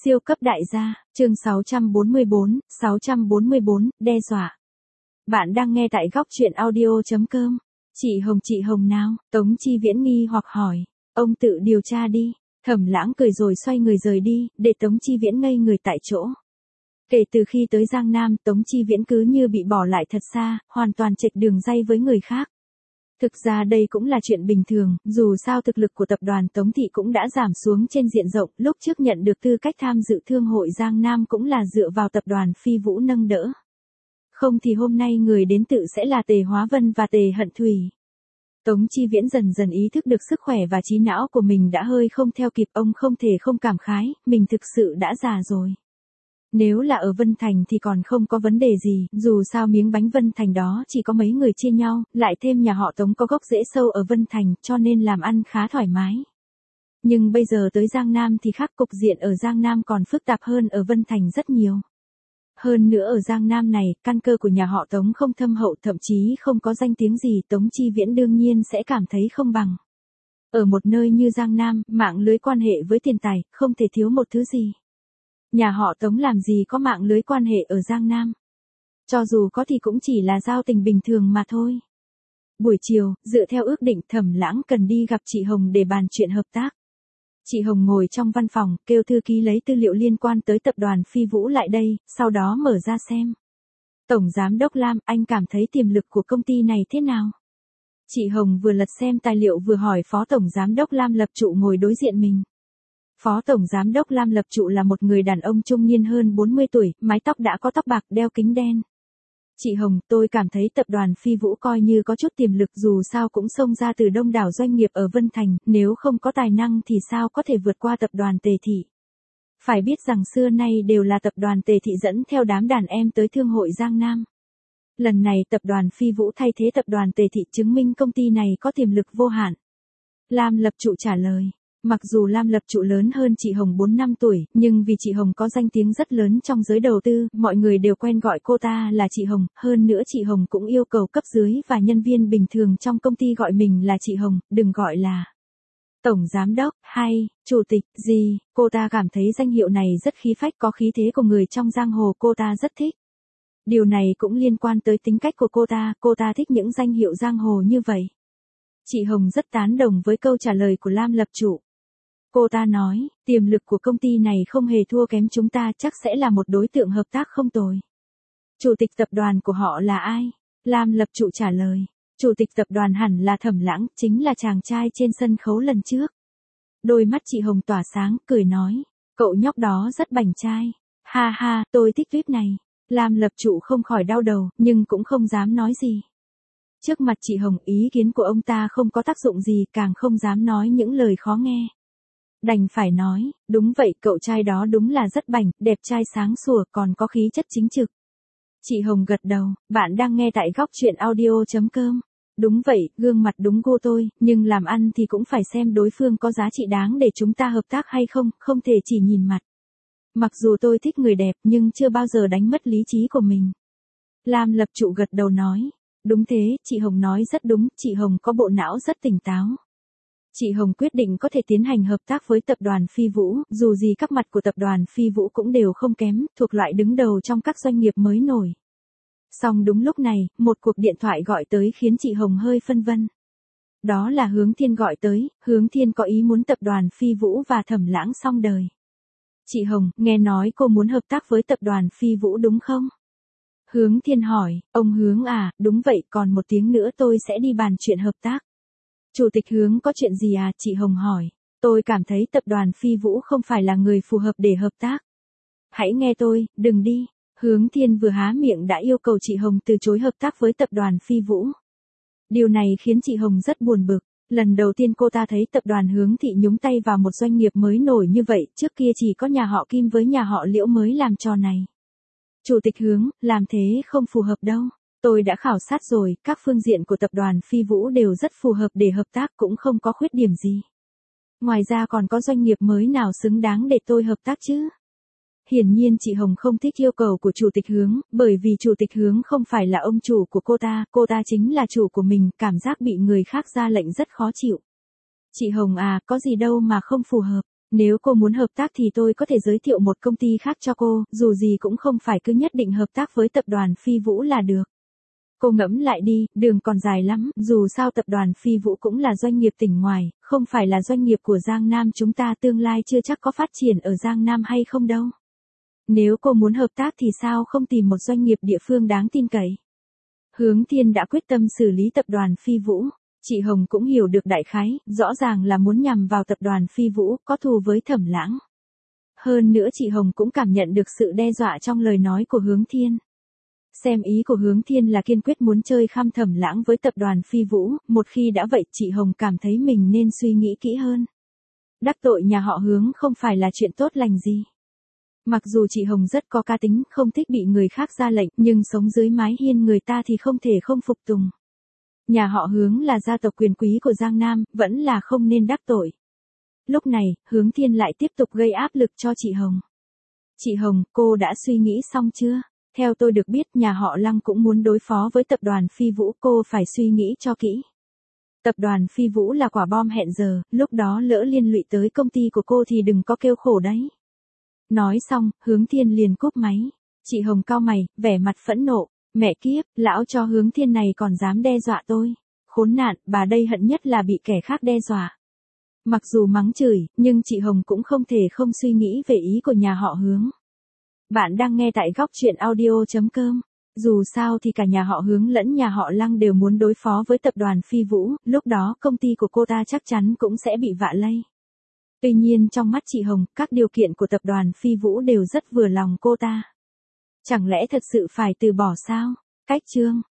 Siêu cấp đại gia, chương 644, đe dọa. Bạn đang nghe tại góc truyện audio.com. Chị Hồng nào? Tống Chi Viễn nghi hoặc hỏi. Ông tự điều tra đi. Thẩm Lãng cười rồi xoay người rời đi, để Tống Chi Viễn ngây người tại chỗ. Kể từ khi tới Giang Nam, Tống Chi Viễn cứ như bị bỏ lại thật xa, hoàn toàn chệch đường ray với người khác. Thực ra đây cũng là chuyện bình thường, dù sao thực lực của tập đoàn Tống Thị cũng đã giảm xuống trên diện rộng, lúc trước nhận được tư cách tham dự thương hội Giang Nam cũng là dựa vào tập đoàn Phi Vũ nâng đỡ. Không thì hôm nay người đến tự sẽ là Tề Hóa Vân và Tề Hận Thủy. Tống Chi Viễn dần dần ý thức được sức khỏe và trí não của mình đã hơi không theo kịp, ông không thể không cảm khái, mình thực sự đã già rồi. Nếu là ở Vân Thành thì còn không có vấn đề gì, dù sao miếng bánh Vân Thành đó chỉ có mấy người chia nhau, lại thêm nhà họ Tống có gốc rễ sâu ở Vân Thành, cho nên làm ăn khá thoải mái. Nhưng bây giờ tới Giang Nam thì khác, cục diện ở Giang Nam còn phức tạp hơn ở Vân Thành rất nhiều. Hơn nữa ở Giang Nam này, căn cơ của nhà họ Tống không thâm hậu, thậm chí không có danh tiếng gì, Tống Chi Viễn đương nhiên sẽ cảm thấy không bằng. Ở một nơi như Giang Nam, mạng lưới quan hệ với tiền tài, không thể thiếu một thứ gì. Nhà họ Tống làm gì có mạng lưới quan hệ ở Giang Nam. Cho dù có thì cũng chỉ là giao tình bình thường mà thôi. Buổi chiều, dựa theo ước định, Thẩm Lãng cần đi gặp chị Hồng để bàn chuyện hợp tác. Chị Hồng ngồi trong văn phòng, kêu thư ký lấy tư liệu liên quan tới tập đoàn Phi Vũ lại đây, sau đó mở ra xem. Tổng Giám đốc Lam, anh cảm thấy tiềm lực của công ty này thế nào? Chị Hồng vừa lật xem tài liệu vừa hỏi Phó Tổng Giám đốc Lam Lập Trụ ngồi đối diện mình. Phó Tổng Giám đốc Lam Lập Trụ là một người đàn ông trung niên hơn 40 tuổi, mái tóc đã có tóc bạc, đeo kính đen. Chị Hồng, tôi cảm thấy tập đoàn Phi Vũ coi như có chút tiềm lực, dù sao cũng xông ra từ đông đảo doanh nghiệp ở Vân Thành, nếu không có tài năng thì sao có thể vượt qua tập đoàn Tề Thị. Phải biết rằng xưa nay đều là tập đoàn Tề Thị dẫn theo đám đàn em tới thương hội Giang Nam. Lần này tập đoàn Phi Vũ thay thế tập đoàn Tề Thị, chứng minh công ty này có tiềm lực vô hạn. Lam Lập Trụ trả lời. Mặc dù Lam Lập Trụ lớn hơn chị Hồng 4 năm tuổi, nhưng vì chị Hồng có danh tiếng rất lớn trong giới đầu tư, mọi người đều quen gọi cô ta là chị Hồng, hơn nữa chị Hồng cũng yêu cầu cấp dưới và nhân viên bình thường trong công ty gọi mình là chị Hồng, đừng gọi là Tổng Giám đốc, hay, Chủ tịch, gì, cô ta cảm thấy danh hiệu này rất khí phách, có khí thế của người trong giang hồ, cô ta rất thích. Điều này cũng liên quan tới tính cách của cô ta thích những danh hiệu giang hồ như vậy. Chị Hồng rất tán đồng với câu trả lời của Lam Lập Trụ. Cô ta nói, tiềm lực của công ty này không hề thua kém chúng ta, chắc sẽ là một đối tượng hợp tác không tồi. Chủ tịch tập đoàn của họ là ai? Lam Lập Trụ trả lời. Chủ tịch tập đoàn hẳn là Thẩm Lãng, chính là chàng trai trên sân khấu lần trước. Đôi mắt chị Hồng tỏa sáng, cười nói, cậu nhóc đó rất bảnh trai. Ha ha, tôi thích VIP này. Lam Lập Trụ không khỏi đau đầu, nhưng cũng không dám nói gì. Trước mặt chị Hồng, ý kiến của ông ta không có tác dụng gì, càng không dám nói những lời khó nghe. Đành phải nói, đúng vậy, cậu trai đó đúng là rất bảnh, đẹp trai sáng sủa, còn có khí chất chính trực. Chị Hồng gật đầu, bạn đang nghe tại góc truyện audio.com. Đúng vậy, gương mặt đúng gu tôi, nhưng làm ăn thì cũng phải xem đối phương có giá trị đáng để chúng ta hợp tác hay không, không thể chỉ nhìn mặt. Mặc dù tôi thích người đẹp nhưng chưa bao giờ đánh mất lý trí của mình. Lam Lập Trụ gật đầu nói, đúng thế, chị Hồng nói rất đúng, chị Hồng có bộ não rất tỉnh táo. Chị Hồng quyết định có thể tiến hành hợp tác với tập đoàn Phi Vũ, dù gì các mặt của tập đoàn Phi Vũ cũng đều không kém, thuộc loại đứng đầu trong các doanh nghiệp mới nổi. Song đúng lúc này, một cuộc điện thoại gọi tới khiến chị Hồng hơi phân vân. Đó là Hướng Thiên gọi tới, Hướng Thiên có ý muốn tập đoàn Phi Vũ và Thẩm Lãng xong đời. Chị Hồng, nghe nói cô muốn hợp tác với tập đoàn Phi Vũ đúng không? Hướng Thiên hỏi, ông Hướng à, đúng vậy, còn một tiếng nữa tôi sẽ đi bàn chuyện hợp tác. Chủ tịch Hướng có chuyện gì à, chị Hồng hỏi. Tôi cảm thấy tập đoàn Phi Vũ không phải là người phù hợp để hợp tác. Hãy nghe tôi, đừng đi. Hướng Thiên vừa há miệng đã yêu cầu chị Hồng từ chối hợp tác với tập đoàn Phi Vũ. Điều này khiến chị Hồng rất buồn bực. Lần đầu tiên cô ta thấy tập đoàn Hướng Thị nhúng tay vào một doanh nghiệp mới nổi như vậy, trước kia chỉ có nhà họ Kim với nhà họ Liễu mới làm trò này. Chủ tịch Hướng, làm thế không phù hợp đâu. Tôi đã khảo sát rồi, các phương diện của tập đoàn Phi Vũ đều rất phù hợp để hợp tác, cũng không có khuyết điểm gì. Ngoài ra còn có doanh nghiệp mới nào xứng đáng để tôi hợp tác chứ? Hiển nhiên chị Hồng không thích yêu cầu của Chủ tịch Hướng, bởi vì Chủ tịch Hướng không phải là ông chủ của cô ta chính là chủ của mình, cảm giác bị người khác ra lệnh rất khó chịu. Chị Hồng à, có gì đâu mà không phù hợp. Nếu cô muốn hợp tác thì tôi có thể giới thiệu một công ty khác cho cô, dù gì cũng không phải cứ nhất định hợp tác với tập đoàn Phi Vũ là được. Cô ngẫm lại đi, đường còn dài lắm, dù sao tập đoàn Phi Vũ cũng là doanh nghiệp tỉnh ngoài, không phải là doanh nghiệp của Giang Nam chúng ta tương lai chưa chắc có phát triển ở Giang Nam hay không đâu. Nếu cô muốn hợp tác thì sao không tìm một doanh nghiệp địa phương đáng tin cậy. Hướng Thiên đã quyết tâm xử lý tập đoàn Phi Vũ. Chị Hồng cũng hiểu được đại khái, rõ ràng là muốn nhằm vào tập đoàn Phi Vũ, có thù với Thẩm Lãng. Hơn nữa chị Hồng cũng cảm nhận được sự đe dọa trong lời nói của Hướng Thiên. Xem ý của Hướng Thiên là kiên quyết muốn chơi khăm Thẩm Lãng với tập đoàn Phi Vũ, một khi đã vậy chị Hồng cảm thấy mình nên suy nghĩ kỹ hơn. Đắc tội nhà họ Hướng không phải là chuyện tốt lành gì. Mặc dù chị Hồng rất có cá tính, không thích bị người khác ra lệnh, nhưng sống dưới mái hiên người ta thì không thể không phục tùng. Nhà họ Hướng là gia tộc quyền quý của Giang Nam, vẫn là không nên đắc tội. Lúc này, Hướng Thiên lại tiếp tục gây áp lực cho chị Hồng. Chị Hồng, cô đã suy nghĩ xong chưa? Theo tôi được biết nhà họ Lăng cũng muốn đối phó với tập đoàn Phi Vũ, cô phải suy nghĩ cho kỹ. Tập đoàn Phi Vũ là quả bom hẹn giờ, lúc đó lỡ liên lụy tới công ty của cô thì đừng có kêu khổ đấy. Nói xong, Hướng Thiên liền cúp máy. Chị Hồng cau mày, vẻ mặt phẫn nộ. Mẹ kiếp, lão cho Hướng Thiên này còn dám đe dọa tôi. Khốn nạn, bà đây hận nhất là bị kẻ khác đe dọa. Mặc dù mắng chửi, nhưng chị Hồng cũng không thể không suy nghĩ về ý của nhà họ Hướng. Bạn đang nghe tại góc truyện audio.com. Dù sao thì cả nhà họ Hướng lẫn nhà họ Lăng đều muốn đối phó với tập đoàn Phi Vũ, lúc đó công ty của cô ta chắc chắn cũng sẽ bị vạ lây. Tuy nhiên trong mắt chị Hồng, các điều kiện của tập đoàn Phi Vũ đều rất vừa lòng cô ta. Chẳng lẽ thật sự phải từ bỏ sao? Cách chương